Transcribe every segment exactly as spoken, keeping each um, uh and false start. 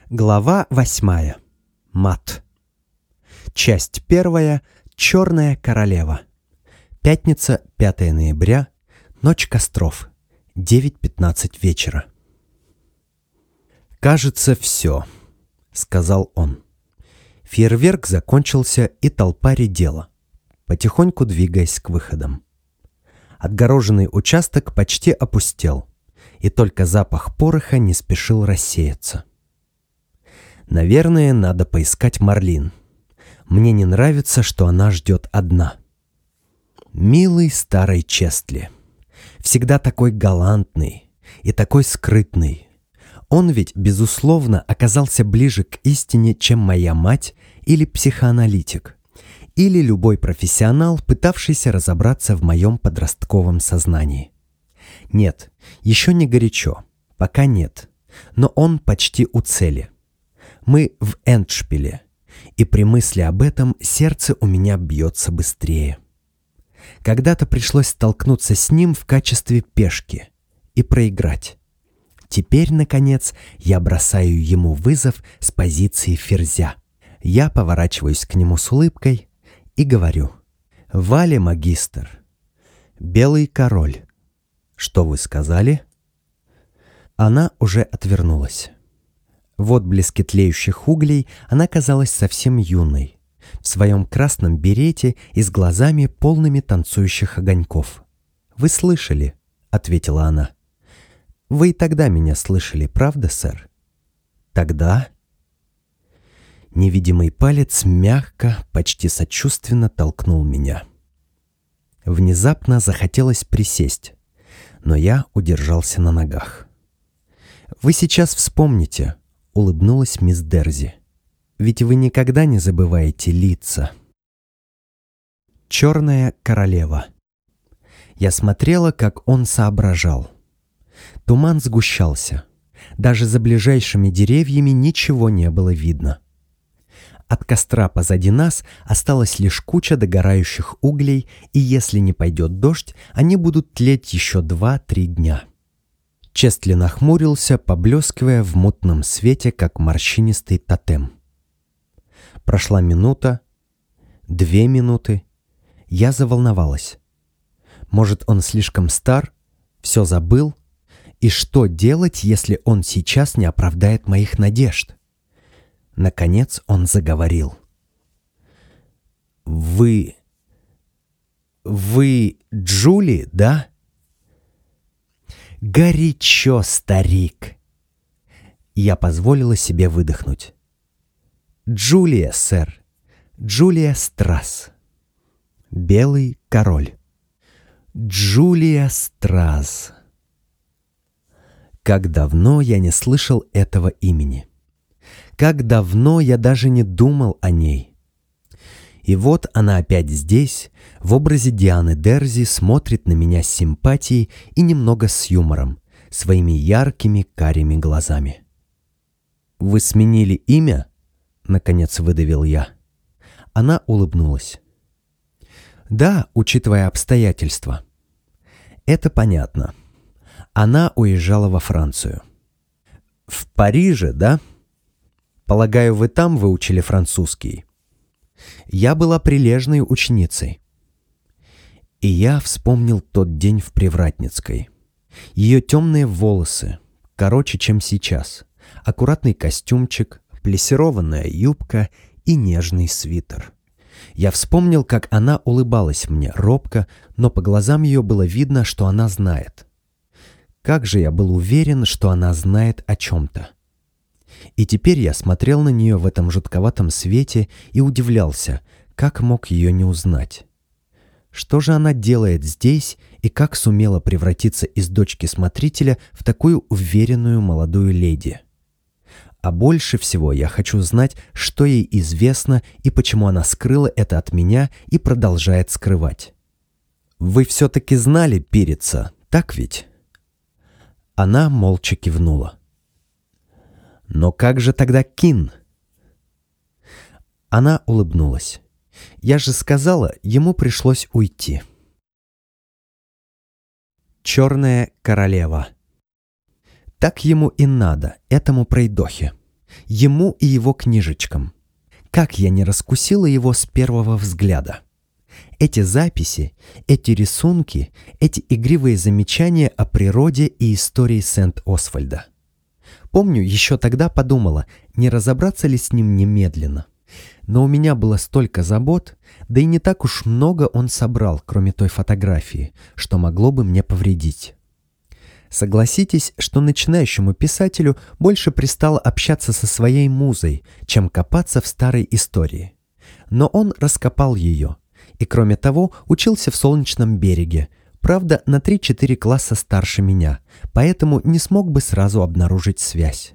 Глава восьмая. Мат. Часть первая. Черная королева. Пятница, пятое ноября. Ночь костров. девять пятнадцать вечера. «Кажется, все», — сказал он. Фейерверк закончился, и толпа редела, потихоньку двигаясь к выходам. Отгороженный участок почти опустел, и только запах пороха не спешил рассеяться. Наверное, надо поискать Марлин. Мне не нравится, что она ждет одна. Милый старый Честли. Всегда такой галантный и такой скрытный. Он ведь, безусловно, оказался ближе к истине, чем моя мать или психоаналитик, или любой профессионал, пытавшийся разобраться в моем подростковом сознании. Нет, еще не горячо, пока нет, но он почти у цели. Мы в Эндшпиле, и при мысли об этом сердце у меня бьется быстрее. Когда-то пришлось столкнуться с ним в качестве пешки и проиграть. Теперь, наконец, я бросаю ему вызов с позиции ферзя. Я поворачиваюсь к нему с улыбкой и говорю: «Вале, магистр, белый король». «Что вы сказали?» Она уже отвернулась. В отблеске тлеющих углей она казалась совсем юной, в своем красном берете и с глазами, полными танцующих огоньков. «Вы слышали?» — ответила она. «Вы и тогда меня слышали, правда, сэр?» «Тогда?» Невидимый палец мягко, почти сочувственно толкнул меня. Внезапно захотелось присесть, но я удержался на ногах. «Вы сейчас вспомните», — улыбнулась мисс Дерзи. «Ведь вы никогда не забываете лица». Черная королева. Я смотрела, как он соображал. Туман сгущался. Даже за ближайшими деревьями ничего не было видно. От костра позади нас осталась лишь куча догорающих углей, и если не пойдет дождь, они будут тлеть еще два-три дня. Честли нахмурился, поблескивая в мутном свете, как морщинистый тотем. Прошла минута, две минуты. Я заволновалась. Может, он слишком стар, все забыл? И что делать, если он сейчас не оправдает моих надежд? Наконец он заговорил. «Вы... вы Джули, да?» «Горячо, старик!» Я позволила себе выдохнуть. «Джулия, сэр. Джулия Страсс. Белый король. Джулия Страсс». Как давно я не слышал этого имени. Как давно я даже не думал о ней. И вот она опять здесь, в образе Дианы Дерзи, смотрит на меня с симпатией и немного с юмором, своими яркими карими глазами. «Вы сменили имя?» — наконец выдавил я. Она улыбнулась. «Да, учитывая обстоятельства». «Это понятно. Она уезжала во Францию». «В Париже, да? Полагаю, вы там выучили французский?» Я была прилежной ученицей. И я вспомнил тот день в Привратницкой. Ее темные волосы, короче, чем сейчас, аккуратный костюмчик, плессированная юбка и нежный свитер. Я вспомнил, как она улыбалась мне робко, но по глазам ее было видно, что она знает. Как же я был уверен, что она знает о чем-то. И теперь я смотрел на нее в этом жутковатом свете и удивлялся, как мог ее не узнать. Что же она делает здесь и как сумела превратиться из дочки смотрителя в такую уверенную молодую леди? А больше всего я хочу знать, что ей известно и почему она скрыла это от меня и продолжает скрывать. «Вы все-таки знали Пирица, так ведь?» Она молча кивнула. «Но как же тогда Кин?» Она улыбнулась. «Я же сказала, ему пришлось уйти». Черная королева. Так ему и надо, этому пройдохе. ему и его книжечкам. Как я не раскусила его с первого взгляда. Эти записи, эти рисунки, эти игривые замечания о природе и истории Сент-Освальда. Помню, еще тогда подумала, не разобраться ли с ним немедленно. Но у меня было столько забот, да и не так уж много он собрал, кроме той фотографии, что могло бы мне повредить. Согласитесь, что начинающему писателю больше пристало общаться со своей музой, чем копаться в старой истории. Но он раскопал ее, и кроме того учился в Солнечном береге, правда, на три-четыре класса старше меня, поэтому не смог бы сразу обнаружить связь.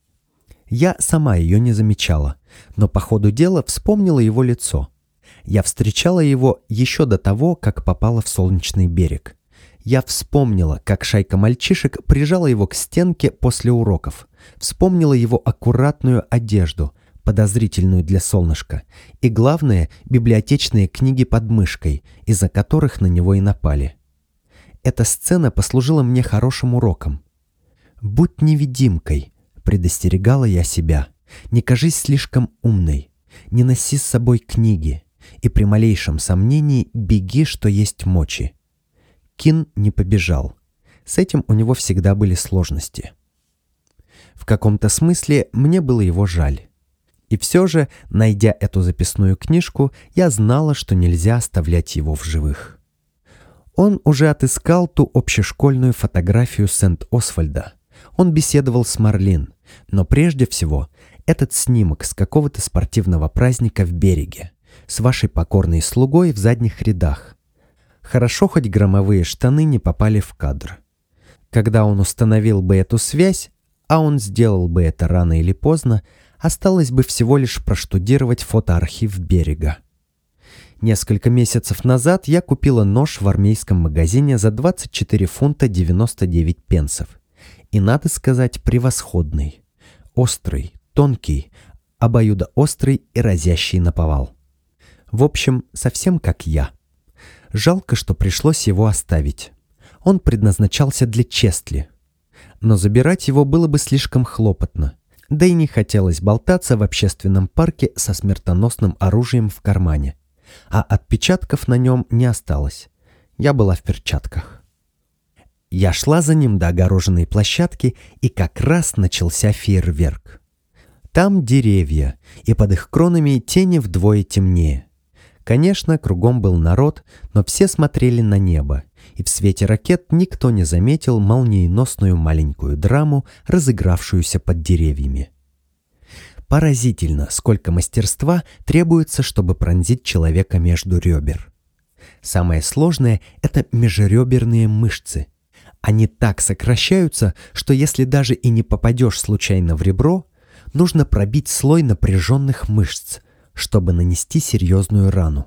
Я сама ее не замечала, но по ходу дела вспомнила его лицо. Я встречала его еще до того, как попала в Солнечный берег. Я вспомнила, как шайка мальчишек прижала его к стенке после уроков. Вспомнила его аккуратную одежду, подозрительную для солнышка, и, главное, библиотечные книги под мышкой, из-за которых на него и напали. Эта сцена послужила мне хорошим уроком. «Будь невидимкой», — предостерегала я себя. «Не кажись слишком умной, не носи с собой книги, и при малейшем сомнении беги, что есть мочи». Кин не побежал. С этим у него всегда были сложности. В каком-то смысле мне было его жаль. И все же, найдя эту записную книжку, я знала, что нельзя оставлять его в живых. Он уже отыскал ту общешкольную фотографию Сент-Освальда. Он беседовал с Марлин, но прежде всего этот снимок с какого-то спортивного праздника в береге, с вашей покорной слугой в задних рядах. Хорошо, хоть громовые штаны не попали в кадр. Когда он установил бы эту связь, а он сделал бы это рано или поздно, осталось бы всего лишь проштудировать фотоархив берега. Несколько месяцев назад я купила нож в армейском магазине за двадцать четыре фунта девяносто девять пенсов. И, надо сказать, превосходный. Острый, тонкий, обоюдоострый и разящий наповал. В общем, совсем как я. Жалко, что пришлось его оставить. Он предназначался для Честли. Но забирать его было бы слишком хлопотно. Да и не хотелось болтаться в общественном парке со смертоносным оружием в кармане. А отпечатков на нем не осталось. Я была в перчатках. Я шла за ним до огороженной площадки, и как раз начался фейерверк. Там деревья, и под их кронами тени вдвое темнее. Конечно, кругом был народ, но все смотрели на небо, и в свете ракет никто не заметил молниеносную маленькую драму, разыгравшуюся под деревьями. Поразительно, сколько мастерства требуется, чтобы пронзить человека между ребер. Самое сложное – это межреберные мышцы. Они так сокращаются, что если даже и не попадешь случайно в ребро, нужно пробить слой напряженных мышц, чтобы нанести серьезную рану.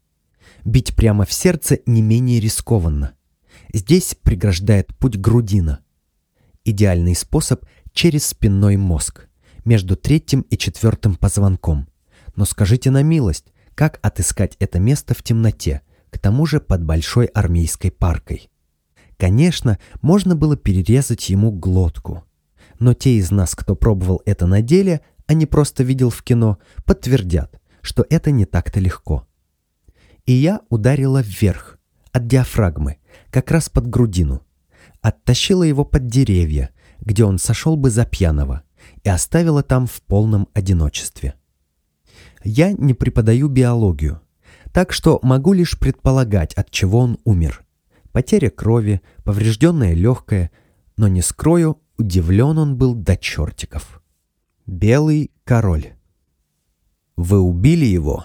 Бить прямо в сердце не менее рискованно. Здесь преграждает путь грудина. Идеальный способ через спинной мозг, между третьим и четвертым позвонком. Но скажите на милость, как отыскать это место в темноте, к тому же под большой армейской паркой? Конечно, можно было перерезать ему глотку. Но те из нас, кто пробовал это на деле, а не просто видел в кино, подтвердят, что это не так-то легко. И я ударила вверх, от диафрагмы, как раз под грудину. Оттащила его под деревья, где он сошел бы за пьяного, и оставила там в полном одиночестве. Я не преподаю биологию, так что могу лишь предполагать, от чего он умер. Потеря крови, поврежденное легкое, но не скрою, удивлен он был до чертиков. Белый король. Вы убили его?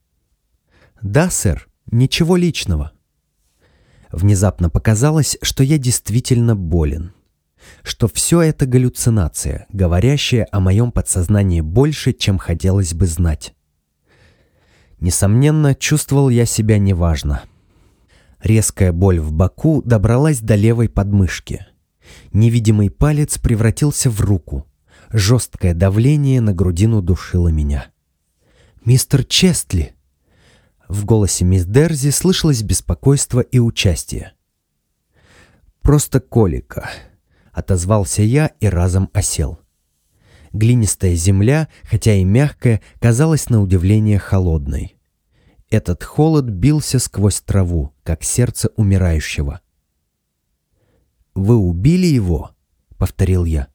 Да, сэр, ничего личного. Внезапно показалось, что я действительно болен. Что все это галлюцинация, говорящая о моем подсознании больше, чем хотелось бы знать. Несомненно, чувствовал я себя неважно. Резкая боль в боку добралась до левой подмышки. Невидимый палец превратился в руку. Жесткое давление на грудину душило меня. «Мистер Честли!» В голосе мисс Дерзи слышалось беспокойство и участие. «Просто колика», — отозвался я и разом осел. Глинистая земля, хотя и мягкая, казалась на удивление холодной. Этот холод бился сквозь траву, как сердце умирающего. «Вы убили его?» — повторил я.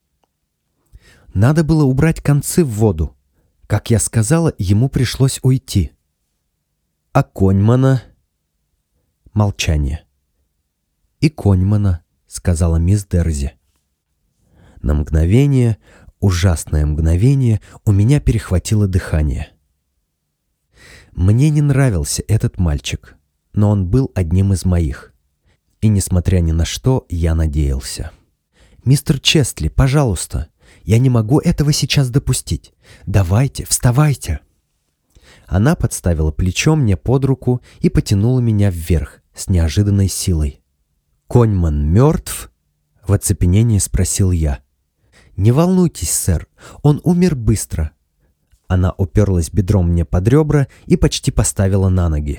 «Надо было убрать концы в воду. Как я сказала, ему пришлось уйти». «А Коньмана?» Молчание. «И Коньмана», — сказала мисс Дерзи. На мгновение, ужасное мгновение, у меня перехватило дыхание. Мне не нравился этот мальчик, но он был одним из моих. И, несмотря ни на что, я надеялся. «Мистер Честли, пожалуйста, я не могу этого сейчас допустить. Давайте, вставайте». Она подставила плечо мне под руку и потянула меня вверх с неожиданной силой. «Коньман мертв?» — в оцепенении спросил я. «Не волнуйтесь, сэр, он умер быстро». Она уперлась бедром мне под ребра и почти поставила на ноги.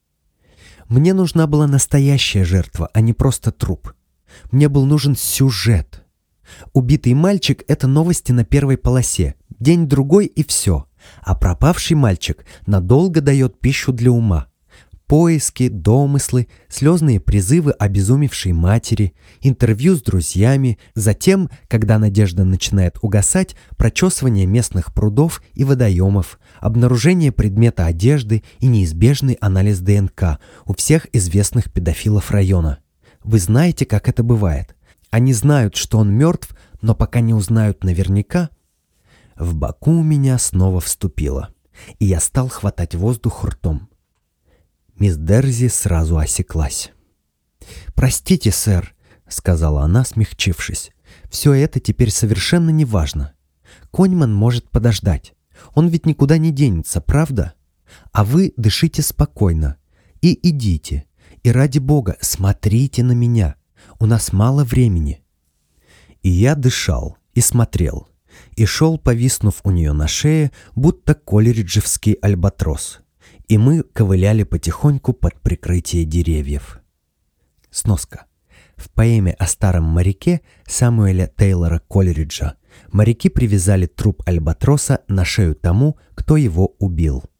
Мне нужна была настоящая жертва, а не просто труп. Мне был нужен сюжет. Убитый мальчик — это новости на первой полосе. День-другой и все. А пропавший мальчик надолго дает пищу для ума. Поиски, домыслы, слезные призывы обезумевшей матери, интервью с друзьями, затем, когда надежда начинает угасать, прочесывание местных прудов и водоемов, обнаружение предмета одежды и неизбежный анализ ДНК у всех известных педофилов района. Вы знаете, как это бывает. Они знают, что он мертв, но пока не узнают наверняка. В боку у меня снова вступило, и я стал хватать воздух ртом. Мисс Дерзи сразу осеклась. «Простите, сэр», — сказала она, смягчившись. «Все это теперь совершенно не важно. Коньман может подождать. Он ведь никуда не денется, правда? А вы дышите спокойно. И идите. И ради бога, смотрите на меня. У нас мало времени». И я дышал, и смотрел, и шел, повиснув у нее на шее, будто колериджевский альбатрос. И мы ковыляли потихоньку под прикрытие деревьев. Сноска. В поэме о старом моряке Самуэля Тейлора Колериджа моряки привязали труп альбатроса на шею тому, кто его убил.